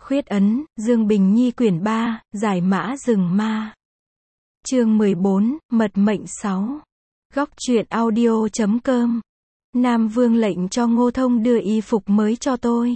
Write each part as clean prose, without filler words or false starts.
Khuyết ấn, Dương Bình Nhi quyển 3, Giải mã rừng ma. Chương 14, Mật mệnh 6. Góc truyện audio.com. Nam Vương lệnh cho Ngô Thông đưa y phục mới cho tôi.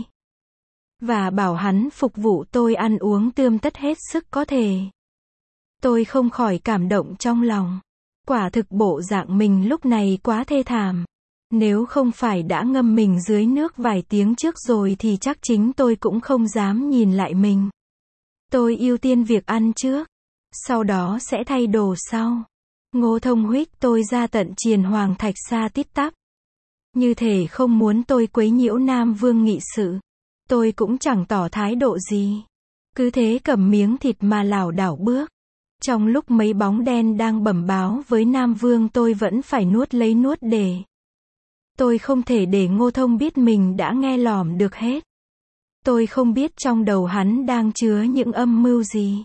Và bảo hắn phục vụ tôi ăn uống tươm tất hết sức có thể. Tôi không khỏi cảm động trong lòng. Quả thực bộ dạng mình lúc này quá thê thảm. Nếu không phải đã ngâm mình dưới nước vài tiếng trước rồi thì chắc chính tôi cũng không dám nhìn lại mình. Tôi ưu tiên việc ăn trước. Sau đó sẽ thay đồ sau. Ngô Thông huých tôi ra tận triền Hoàng Thạch Sa tít tắp. Như thể không muốn tôi quấy nhiễu Nam Vương nghị sự. Tôi cũng chẳng tỏ thái độ gì. Cứ thế cầm miếng thịt mà lảo đảo bước. Trong lúc mấy bóng đen đang bẩm báo với Nam Vương tôi vẫn phải nuốt lấy nuốt để. Tôi không thể để Ngô Thông biết mình đã nghe lỏm được hết. Tôi không biết trong đầu hắn đang chứa những âm mưu gì.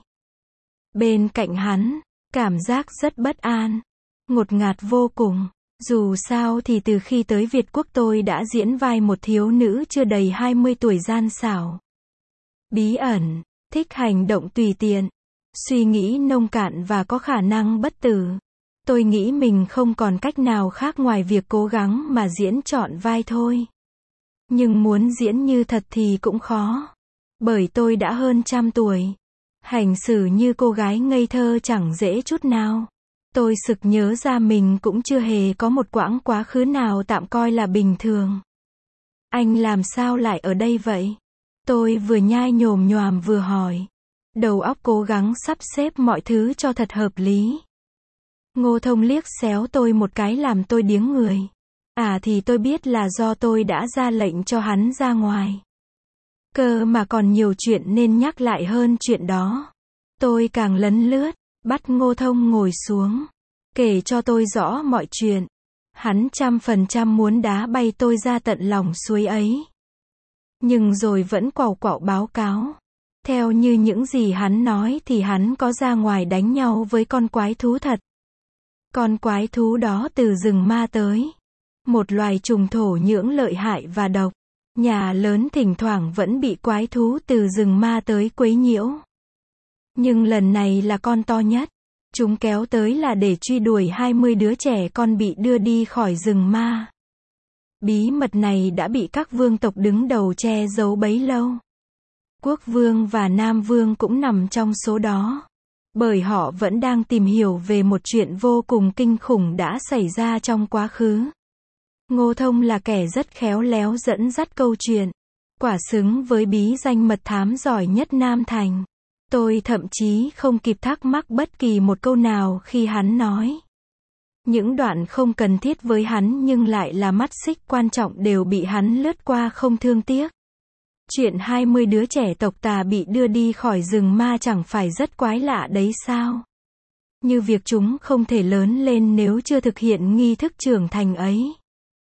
Bên cạnh hắn, cảm giác rất bất an, ngột ngạt vô cùng. Dù sao thì từ khi tới Việt Quốc tôi đã diễn vai một thiếu nữ chưa đầy 20 tuổi gian xảo, bí ẩn, thích hành động tùy tiện, suy nghĩ nông cạn và có khả năng bất tử. Tôi nghĩ mình không còn cách nào khác ngoài việc cố gắng mà diễn trọn vai thôi. Nhưng muốn diễn như thật thì cũng khó. Bởi tôi đã hơn trăm tuổi. Hành xử như cô gái ngây thơ chẳng dễ chút nào. Tôi sực nhớ ra mình cũng chưa hề có một quãng quá khứ nào tạm coi là bình thường. Anh làm sao lại ở đây vậy? Tôi vừa nhai nhồm nhoàm vừa hỏi. Đầu óc cố gắng sắp xếp mọi thứ cho thật hợp lý. Ngô Thông liếc xéo tôi một cái làm tôi điếng người. À thì tôi biết là do tôi đã ra lệnh cho hắn ra ngoài. Cơ mà còn nhiều chuyện nên nhắc lại hơn chuyện đó. Tôi càng lấn lướt, bắt Ngô Thông ngồi xuống. Kể cho tôi rõ mọi chuyện. Hắn 100% muốn đá bay tôi ra tận lòng suối ấy. Nhưng rồi vẫn quàu quạo báo cáo. Theo như những gì hắn nói thì hắn có ra ngoài đánh nhau với con quái thú thật. Con quái thú đó từ rừng ma tới. Một loài trùng thổ nhưỡng lợi hại và độc. Nhà lớn thỉnh thoảng vẫn bị quái thú từ rừng ma tới quấy nhiễu. Nhưng lần này là con to nhất. Chúng kéo tới là để truy đuổi 20 đứa trẻ con bị đưa đi khỏi rừng ma. Bí mật này đã bị các vương tộc đứng đầu che giấu bấy lâu. Quốc vương và Nam Vương cũng nằm trong số đó. Bởi họ vẫn đang tìm hiểu về một chuyện vô cùng kinh khủng đã xảy ra trong quá khứ. Ngô Thông là kẻ rất khéo léo dẫn dắt câu chuyện. Quả xứng với bí danh mật thám giỏi nhất Nam Thành. Tôi thậm chí không kịp thắc mắc bất kỳ một câu nào khi hắn nói. Những đoạn không cần thiết với hắn nhưng lại là mắt xích quan trọng đều bị hắn lướt qua không thương tiếc. Chuyện 20 đứa trẻ tộc Tà bị đưa đi khỏi rừng ma chẳng phải rất quái lạ đấy sao? Như việc chúng không thể lớn lên nếu chưa thực hiện nghi thức trưởng thành ấy.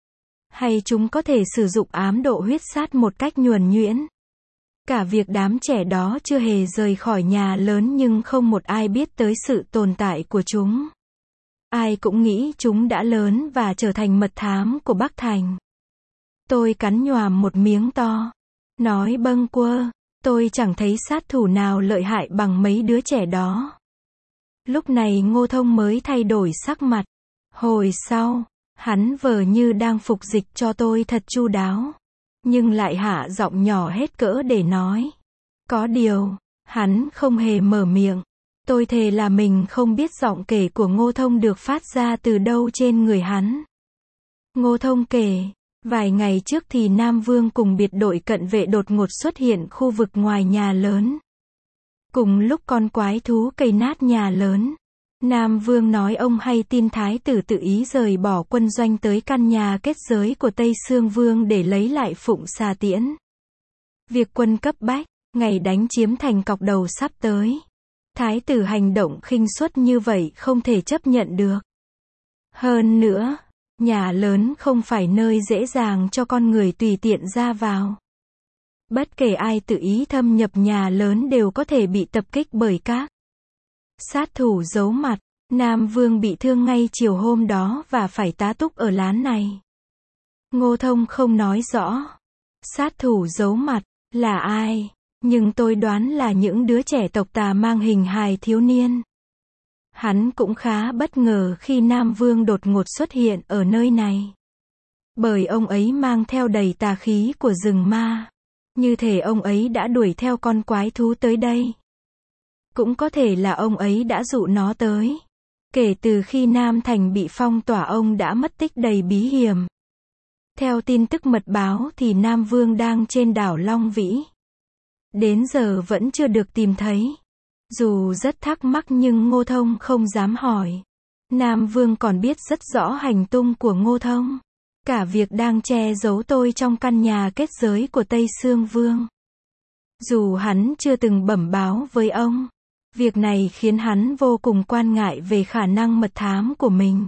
Hay chúng có thể sử dụng ám độ huyết sát một cách nhuần nhuyễn. Cả việc đám trẻ đó chưa hề rời khỏi nhà lớn nhưng không một ai biết tới sự tồn tại của chúng. Ai cũng nghĩ chúng đã lớn và trở thành mật thám của Bắc Thành. Tôi cắn nhoàm một miếng to. Nói bâng quơ, tôi chẳng thấy sát thủ nào lợi hại bằng mấy đứa trẻ đó. Lúc này Ngô Thông mới thay đổi sắc mặt. Hồi sau, hắn vờ như đang phục dịch cho tôi thật chu đáo. Nhưng lại hạ giọng nhỏ hết cỡ để nói. Có điều, hắn không hề mở miệng. Tôi thề là mình không biết giọng kể của Ngô Thông được phát ra từ đâu trên người hắn. Ngô Thông kể. Vài ngày trước thì Nam Vương cùng biệt đội cận vệ đột ngột xuất hiện khu vực ngoài nhà lớn. Cùng lúc con quái thú cây nát nhà lớn. Nam Vương nói ông hay tin Thái tử tự ý rời bỏ quân doanh tới căn nhà kết giới của Tây Sương Vương để lấy lại Phụng Xà Tiễn. Việc quân cấp bách, ngày đánh chiếm thành Cọc Đầu sắp tới. Thái tử hành động khinh suất như vậy không thể chấp nhận được. Hơn nữa, nhà lớn không phải nơi dễ dàng cho con người tùy tiện ra vào. Bất kể ai tự ý thâm nhập nhà lớn đều có thể bị tập kích bởi các sát thủ giấu mặt. Nam Vương bị thương ngay chiều hôm đó và phải tá túc ở lán này. Ngô Thông không nói rõ. Sát thủ giấu mặt là ai? Nhưng tôi đoán là những đứa trẻ tộc Tà mang hình hài thiếu niên. Hắn cũng khá bất ngờ khi Nam Vương đột ngột xuất hiện ở nơi này. Bởi ông ấy mang theo đầy tà khí của rừng ma. Như thể ông ấy đã đuổi theo con quái thú tới đây. Cũng có thể là ông ấy đã dụ nó tới. Kể từ khi Nam Thành bị phong tỏa ông đã mất tích đầy bí hiểm. Theo tin tức mật báo thì Nam Vương đang trên đảo Long Vĩ. Đến giờ vẫn chưa được tìm thấy. Dù rất thắc mắc nhưng Ngô Thông không dám hỏi. Nam Vương còn biết rất rõ hành tung của Ngô Thông. Cả việc đang che giấu tôi trong căn nhà kết giới của Tây Sương Vương. Dù hắn chưa từng bẩm báo với ông. Việc này khiến hắn vô cùng quan ngại về khả năng mật thám của mình.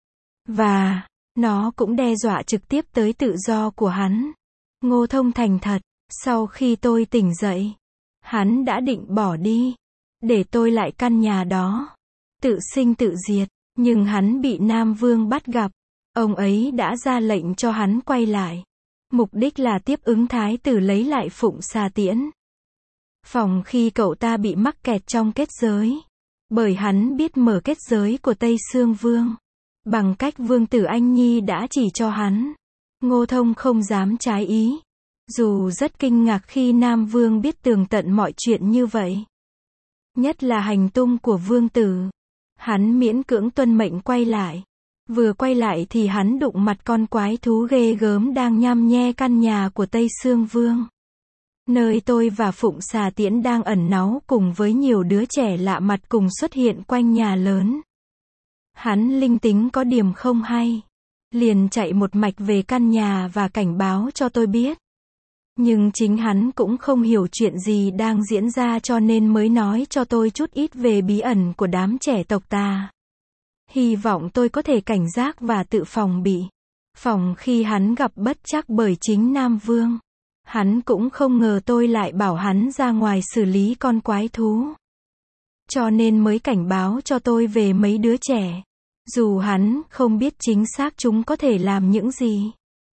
Và, nó cũng đe dọa trực tiếp tới tự do của hắn. Ngô Thông thành thật, sau khi tôi tỉnh dậy, hắn đã định bỏ đi, để tôi lại căn nhà đó. Tự sinh tự diệt, nhưng hắn bị Nam Vương bắt gặp. Ông ấy đã ra lệnh cho hắn quay lại. Mục đích là tiếp ứng thái tử lấy lại Phụng Xà Tiễn. Phòng khi cậu ta bị mắc kẹt trong kết giới. Bởi hắn biết mở kết giới của Tây Sương Vương. Bằng cách Vương tử Anh Nhi đã chỉ cho hắn. Ngô Thông không dám trái ý. Dù rất kinh ngạc khi Nam Vương biết tường tận mọi chuyện như vậy. Nhất là hành tung của Vương tử. Hắn miễn cưỡng tuân mệnh quay lại. Vừa quay lại thì hắn đụng mặt con quái thú ghê gớm đang nhăm nhe căn nhà của Tây Sương Vương. Nơi tôi và Phụng Xà Tiễn đang ẩn náu cùng với nhiều đứa trẻ lạ mặt cùng xuất hiện quanh nhà lớn. Hắn linh tính có điểm không hay. Liền chạy một mạch về căn nhà và cảnh báo cho tôi biết. Nhưng chính hắn cũng không hiểu chuyện gì đang diễn ra cho nên mới nói cho tôi chút ít về bí ẩn của đám trẻ tộc Tà. Hy vọng tôi có thể cảnh giác và tự phòng bị. Phòng khi hắn gặp bất trắc bởi chính Nam Vương. Hắn cũng không ngờ tôi lại bảo hắn ra ngoài xử lý con quái thú. Cho nên mới cảnh báo cho tôi về mấy đứa trẻ. Dù hắn không biết chính xác chúng có thể làm những gì.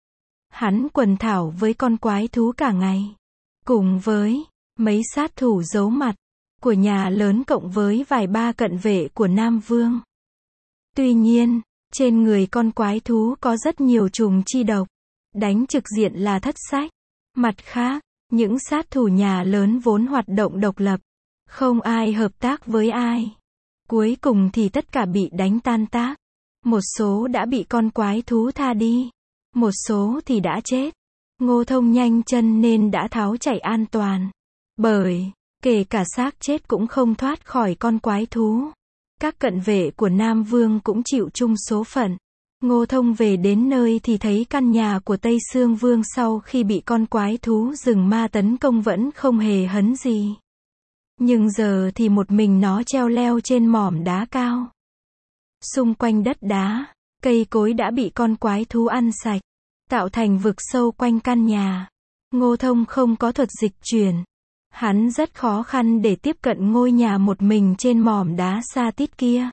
Hắn quần thảo với con quái thú cả ngày. Cùng với mấy sát thủ giấu mặt của nhà lớn cộng với vài ba cận vệ của Nam Vương. Tuy nhiên, trên người con quái thú có rất nhiều trùng chi độc. Đánh trực diện là thất sách. Mặt khác, những sát thủ nhà lớn vốn hoạt động độc lập. Không ai hợp tác với ai. Cuối cùng thì tất cả bị đánh tan tác. Một số đã bị con quái thú tha đi. Một số thì đã chết. Ngô Thông nhanh chân nên đã tháo chạy an toàn. Bởi, kể cả xác chết cũng không thoát khỏi con quái thú. Các cận vệ của Nam Vương cũng chịu chung số phận. Ngô Thông về đến nơi thì thấy căn nhà của Tây Sương Vương sau khi bị con quái thú rừng ma tấn công vẫn không hề hấn gì. Nhưng giờ thì một mình nó treo leo trên mỏm đá cao. Xung quanh đất đá, cây cối đã bị con quái thú ăn sạch, tạo thành vực sâu quanh căn nhà. Ngô Thông không có thuật dịch chuyển. Hắn rất khó khăn để tiếp cận ngôi nhà một mình trên mỏm đá xa tít kia.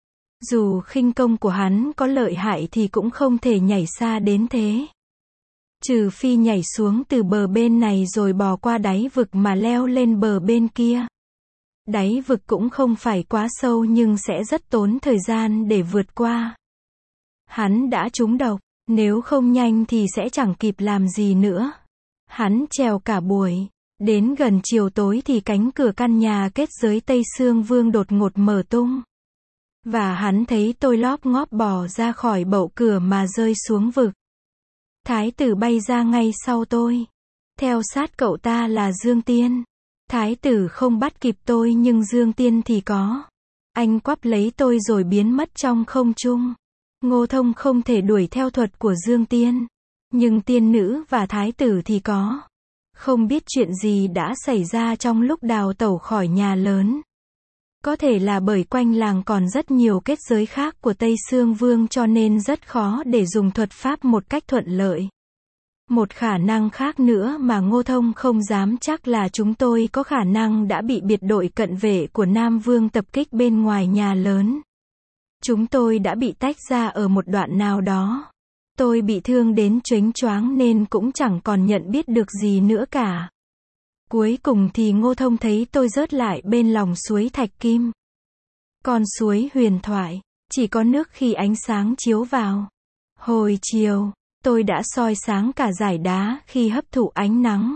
Dù khinh công của hắn có lợi hại thì cũng không thể nhảy xa đến thế. Trừ phi nhảy xuống từ bờ bên này rồi bò qua đáy vực mà leo lên bờ bên kia. Đáy vực cũng không phải quá sâu nhưng sẽ rất tốn thời gian để vượt qua. Hắn đã trúng độc, nếu không nhanh thì sẽ chẳng kịp làm gì nữa. Hắn trèo cả buổi. Đến gần chiều tối thì cánh cửa căn nhà kết giới Tây Sương Vương đột ngột mở tung. Và hắn thấy tôi lóp ngóp bò ra khỏi bậu cửa mà rơi xuống vực. Thái tử bay ra ngay sau tôi. Theo sát cậu ta là Dương Tiên. Thái tử không bắt kịp tôi nhưng Dương Tiên thì có. Anh quắp lấy tôi rồi biến mất trong không trung. Ngô Thông không thể đuổi theo thuật của Dương Tiên. Nhưng tiên nữ và thái tử thì có. Không biết chuyện gì đã xảy ra trong lúc đào tẩu khỏi nhà lớn. Có thể là bởi quanh làng còn rất nhiều kết giới khác của Tây Sương Vương cho nên rất khó để dùng thuật pháp một cách thuận lợi. Một khả năng khác nữa mà Ngô Thông không dám chắc là chúng tôi có khả năng đã bị biệt đội cận vệ của Nam Vương tập kích bên ngoài nhà lớn. Chúng tôi đã bị tách ra ở một đoạn nào đó. Tôi bị thương đến choáng nên cũng chẳng còn nhận biết được gì nữa cả. Cuối cùng thì Ngô Thông thấy tôi rớt lại bên lòng suối Thạch Kim. Con suối huyền thoại, chỉ có nước khi ánh sáng chiếu vào. Hồi chiều, tôi đã soi sáng cả dải đá khi hấp thụ ánh nắng.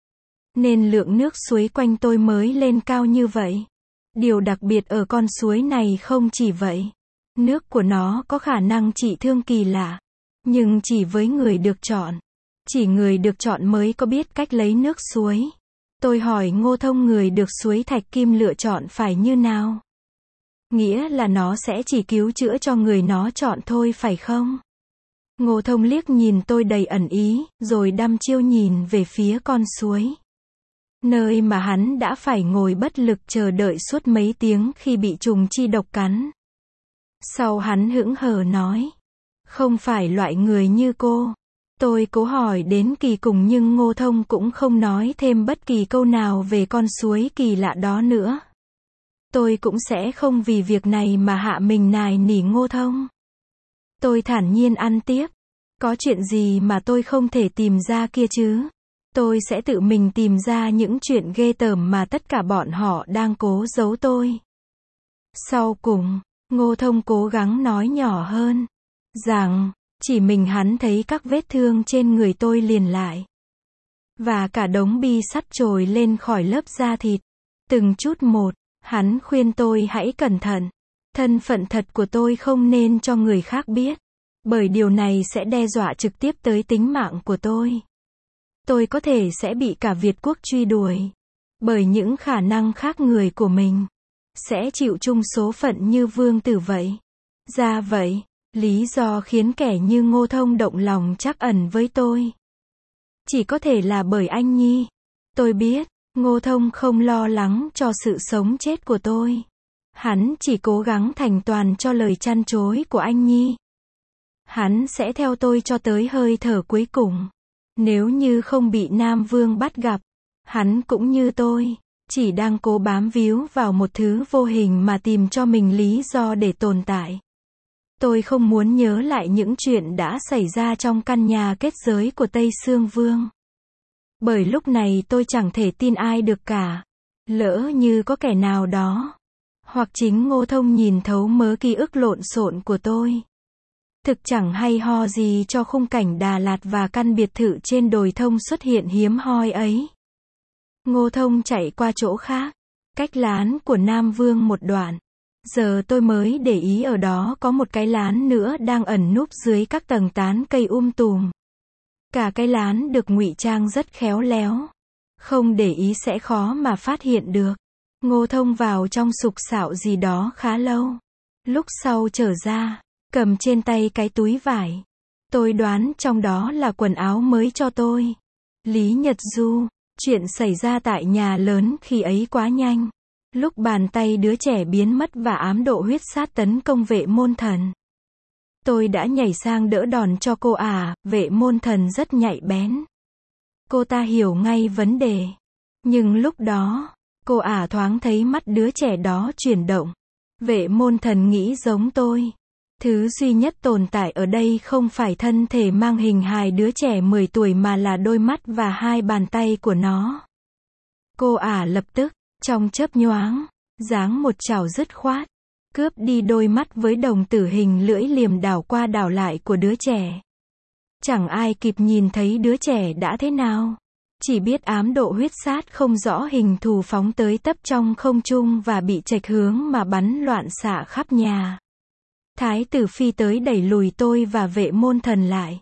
Nên lượng nước suối quanh tôi mới lên cao như vậy. Điều đặc biệt ở con suối này không chỉ vậy. Nước của nó có khả năng trị thương kỳ lạ. Nhưng chỉ với người được chọn. Chỉ người được chọn mới có biết cách lấy nước suối. Tôi hỏi Ngô Thông người được suối Thạch Kim lựa chọn phải như nào? Nghĩa là nó sẽ chỉ cứu chữa cho người nó chọn thôi phải không? Ngô Thông liếc nhìn tôi đầy ẩn ý, rồi đăm chiêu nhìn về phía con suối. Nơi mà hắn đã phải ngồi bất lực chờ đợi suốt mấy tiếng khi bị trùng chi độc cắn. Sau hắn hững hờ nói. Không phải loại người như cô. Tôi cố hỏi đến kỳ cùng nhưng Ngô Thông cũng không nói thêm bất kỳ câu nào về con suối kỳ lạ đó nữa. Tôi cũng sẽ không vì việc này mà hạ mình nài nỉ Ngô Thông. Tôi thản nhiên ăn tiếp. Có chuyện gì mà tôi không thể tìm ra kia chứ? Tôi sẽ tự mình tìm ra những chuyện ghê tởm mà tất cả bọn họ đang cố giấu tôi. Sau cùng, Ngô Thông cố gắng nói nhỏ hơn. Rằng, chỉ mình hắn thấy các vết thương trên người tôi liền lại. Và cả đống bi sắt trồi lên khỏi lớp da thịt. Từng chút một, hắn khuyên tôi hãy cẩn thận. Thân phận thật của tôi không nên cho người khác biết. Bởi điều này sẽ đe dọa trực tiếp tới tính mạng của tôi. Tôi có thể sẽ bị cả Việt quốc truy đuổi. Bởi những khả năng khác người của mình. Sẽ chịu chung số phận như vương tử vậy. Ra vậy, lý do khiến kẻ như Ngô Thông động lòng trắc ẩn với tôi. Chỉ có thể là bởi anh Nhi. Tôi biết, Ngô Thông không lo lắng cho sự sống chết của tôi. Hắn chỉ cố gắng thành toàn cho lời trăn trối của anh Nhi. Hắn sẽ theo tôi cho tới hơi thở cuối cùng. Nếu như không bị Nam Vương bắt gặp, hắn cũng như tôi, chỉ đang cố bám víu vào một thứ vô hình mà tìm cho mình lý do để tồn tại. Tôi không muốn nhớ lại những chuyện đã xảy ra trong căn nhà kết giới của Tây Sương Vương. Bởi lúc này tôi chẳng thể tin ai được cả. Lỡ như có kẻ nào đó, hoặc chính Ngô Thông nhìn thấu mớ ký ức lộn xộn của tôi. Thực chẳng hay ho gì cho khung cảnh Đà Lạt và căn biệt thự trên đồi thông xuất hiện hiếm hoi ấy. Ngô Thông chạy qua chỗ khác, cách lán của Nam Vương một đoạn. Giờ tôi mới để ý ở đó có một cái lán nữa đang ẩn núp dưới các tầng tán cây tùm. Cả cái lán được ngụy trang rất khéo léo. Không để ý sẽ khó mà phát hiện được. Ngô Thông vào trong sục sạo gì đó khá lâu. Lúc sau trở ra, cầm trên tay cái túi vải. Tôi đoán trong đó là quần áo mới cho tôi. Lý Nhật Du, chuyện xảy ra tại nhà lớn khi ấy quá nhanh. Lúc bàn tay đứa trẻ biến mất và ám độ huyết sát tấn công Vệ Môn Thần. Tôi đã nhảy sang đỡ đòn cho cô Vệ Môn Thần rất nhạy bén. Cô ta hiểu ngay vấn đề. Nhưng lúc đó, cô thoáng thấy mắt đứa trẻ đó chuyển động. Vệ Môn Thần nghĩ giống tôi. Thứ duy nhất tồn tại ở đây không phải thân thể mang hình hài đứa trẻ 10 tuổi mà là đôi mắt và hai bàn tay của nó. Cô lập tức, trong chớp nhoáng, giáng một chảo dứt khoát, cướp đi đôi mắt với đồng tử hình lưỡi liềm đảo qua đảo lại của đứa trẻ. Chẳng ai kịp nhìn thấy đứa trẻ đã thế nào. Chỉ biết ám độ huyết sát không rõ hình thù phóng tới tấp trong không trung và bị chệch hướng mà bắn loạn xạ khắp nhà. Thái tử phi tới đẩy lùi tôi và Vệ Môn Thần lại.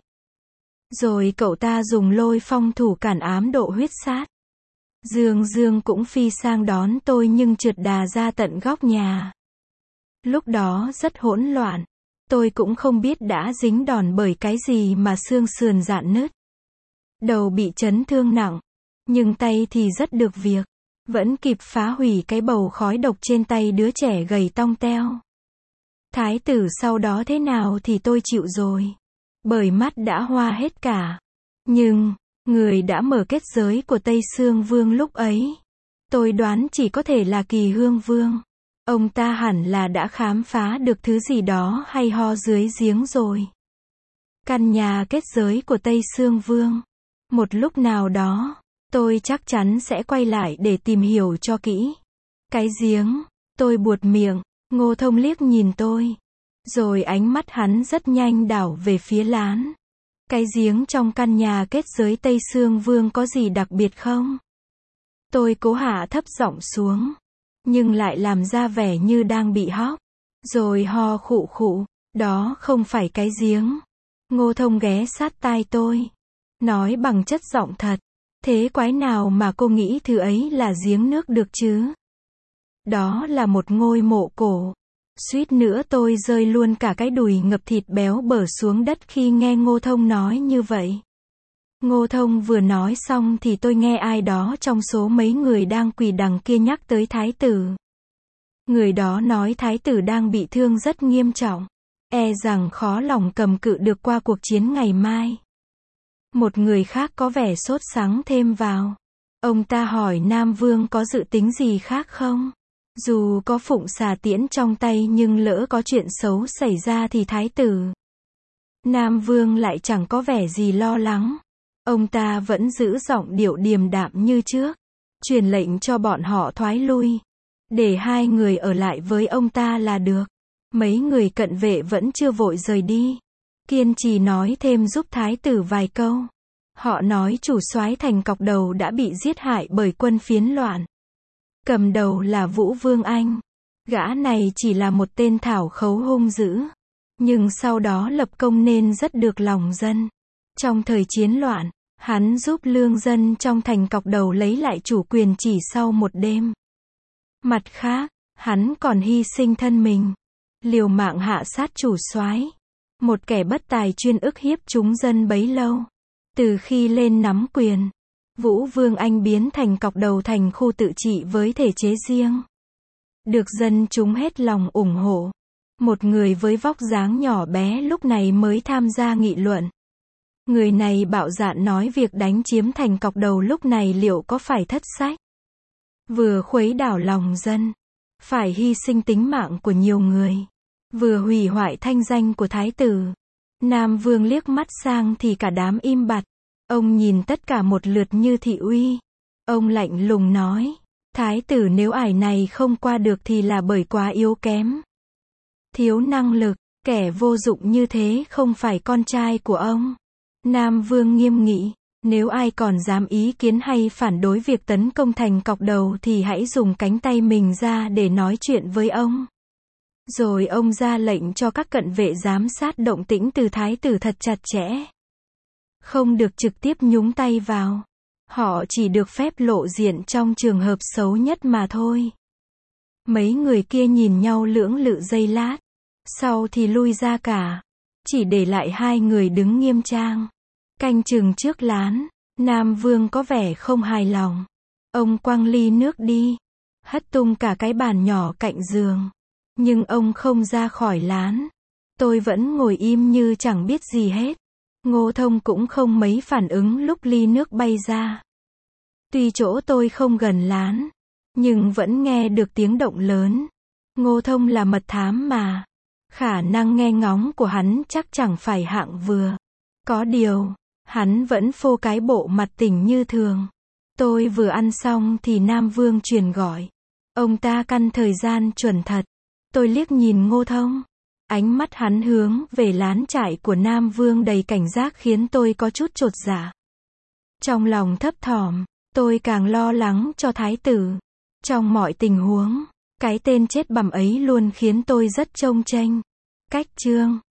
Rồi cậu ta dùng lôi phong thủ cản ám độ huyết sát. Dương Dương cũng phi sang đón tôi nhưng trượt đà ra tận góc nhà. Lúc đó rất hỗn loạn. Tôi cũng không biết đã dính đòn bởi cái gì mà xương sườn rạn nứt. Đầu bị chấn thương nặng. Nhưng tay thì rất được việc. Vẫn kịp phá hủy cái bầu khói độc trên tay đứa trẻ gầy tong teo. Thái tử sau đó thế nào thì tôi chịu rồi. Bởi mắt đã hoa hết cả. Nhưng, người đã mở kết giới của Tây Sương Vương lúc ấy, tôi đoán chỉ có thể là Kỳ Hương Vương. Ông ta hẳn là đã khám phá được thứ gì đó hay ho dưới giếng rồi. Căn nhà kết giới của Tây Sương Vương. Một lúc nào đó, Tôi chắc chắn sẽ quay lại để tìm hiểu cho kỹ. Cái giếng. Tôi buột miệng. Ngô Thông liếc nhìn tôi. Rồi ánh mắt hắn rất nhanh đảo về phía lán. Cái giếng trong căn nhà kết giới Tây Sương Vương có gì đặc biệt không? Tôi cố hạ thấp giọng xuống. Nhưng lại làm ra vẻ như đang bị hóc. Rồi ho khụ khụ. Đó không phải cái giếng. Ngô Thông ghé sát tai tôi. Nói bằng chất giọng thật. Thế quái nào mà cô nghĩ thứ ấy là giếng nước được chứ? Đó là một ngôi mộ cổ. Suýt nữa tôi rơi luôn cả cái đùi ngập thịt béo bở xuống đất khi nghe Ngô Thông nói như vậy. Ngô Thông vừa nói xong thì tôi nghe ai đó trong số mấy người đang quỳ đằng kia nhắc tới thái tử. Người đó nói thái tử đang bị thương rất nghiêm trọng. E rằng khó lòng cầm cự được qua cuộc chiến ngày mai. Một người khác có vẻ sốt sắng thêm vào. Ông ta hỏi Nam Vương có dự tính gì khác không? Dù có phụng xà tiễn trong tay nhưng lỡ có chuyện xấu xảy ra thì thái tử Nam Vương lại chẳng có vẻ gì lo lắng. Ông ta vẫn giữ giọng điệu điềm đạm như trước. Truyền lệnh cho bọn họ thoái lui. Để hai người ở lại với ông ta là được. Mấy người cận vệ vẫn chưa vội rời đi. Kiên trì nói thêm giúp thái tử vài câu. Họ nói chủ soái thành Cọc Đầu đã bị giết hại bởi quân phiến loạn. Cầm đầu là Vũ Vương Anh. Gã này chỉ là một tên thảo khấu hung dữ. Nhưng sau đó lập công nên rất được lòng dân. Trong thời chiến loạn, hắn giúp lương dân trong thành Cọc Đầu lấy lại chủ quyền chỉ sau một đêm. Mặt khác, hắn còn hy sinh thân mình. Liều mạng hạ sát chủ soái. Một kẻ bất tài chuyên ức hiếp chúng dân bấy lâu. Từ khi lên nắm quyền, Vũ Vương Anh biến thành Cọc Đầu thành khu tự trị với thể chế riêng. Được dân chúng hết lòng ủng hộ. Một người với vóc dáng nhỏ bé lúc này mới tham gia nghị luận. Người này bạo dạn nói việc đánh chiếm thành Cọc Đầu lúc này liệu có phải thất sách? Vừa khuấy đảo lòng dân, phải hy sinh tính mạng của nhiều người, vừa hủy hoại thanh danh của thái tử. Nam Vương liếc mắt sang thì cả đám im bặt. Ông nhìn tất cả một lượt như thị uy. Ông lạnh lùng nói, thái tử nếu ải này không qua được thì là bởi quá yếu kém. Thiếu năng lực, kẻ vô dụng như thế không phải con trai của ông. Nam Vương nghiêm nghị, nếu ai còn dám ý kiến hay phản đối việc tấn công thành Cọc Đầu thì hãy dùng cánh tay mình ra để nói chuyện với ông. Rồi ông ra lệnh cho các cận vệ giám sát động tĩnh từ thái tử thật chặt chẽ. Không được trực tiếp nhúng tay vào. Họ chỉ được phép lộ diện trong trường hợp xấu nhất mà thôi. Mấy người kia nhìn nhau lưỡng lự giây lát. Sau thì lui ra cả. Chỉ để lại hai người đứng nghiêm trang. Canh chừng trước lán. Nam Vương có vẻ không hài lòng. Ông quăng ly nước đi. Hất tung cả cái bàn nhỏ cạnh giường. Nhưng ông không ra khỏi lán. Tôi vẫn ngồi im như chẳng biết gì hết. Ngô Thông cũng không mấy phản ứng lúc ly nước bay ra. Tuy chỗ tôi không gần lán, nhưng vẫn nghe được tiếng động lớn. Ngô Thông là mật thám mà. Khả năng nghe ngóng của hắn chắc chẳng phải hạng vừa. Có điều, hắn vẫn phô cái bộ mặt tỉnh như thường. Tôi vừa ăn xong thì Nam Vương truyền gọi. Ông ta căn thời gian chuẩn thật. Tôi liếc nhìn Ngô Thông. Ánh mắt hắn hướng về lán trại của Nam Vương đầy cảnh giác khiến tôi có chút chột dạ. Trong lòng thấp thỏm, tôi càng lo lắng cho thái tử. Trong mọi tình huống, cái tên chết bầm ấy luôn khiến tôi rất chông chênh. Cách chương